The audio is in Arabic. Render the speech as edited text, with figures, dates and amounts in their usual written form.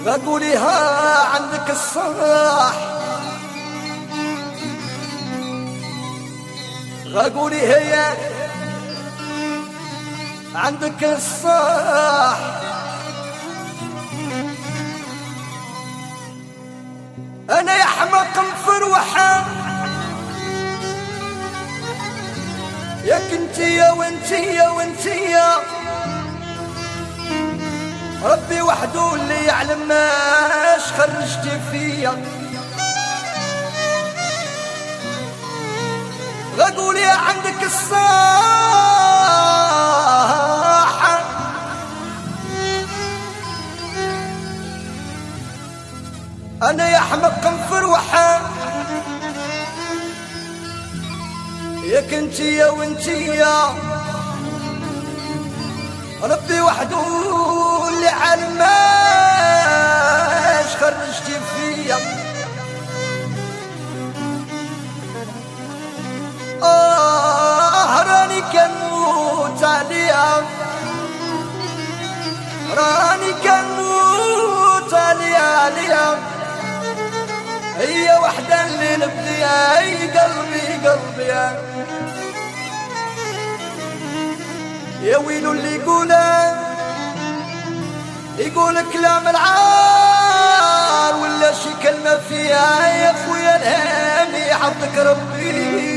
غقوليها عندك الصلاح، غقوليها يا عندك الصلاح. انا يا حماق مفروحة يا كنتيا وانتيا وانتيا، ربي وحده اللي يعلم ماش خرجتي فيا. غقول يا عندك الصاحة، انا يا حمق مفروحة يا كنتيا وانتيا، ربي وحده اللي عالم ماش خرجتي فيا. راني كنموت عليها، راني كنموت عليها، هي وحدة اللي نبديها، هي قلبي قلبي يا ويلو اللي يقول كلام العار ولا شي كلمة فيها. يا خويا الهامي حطك ربي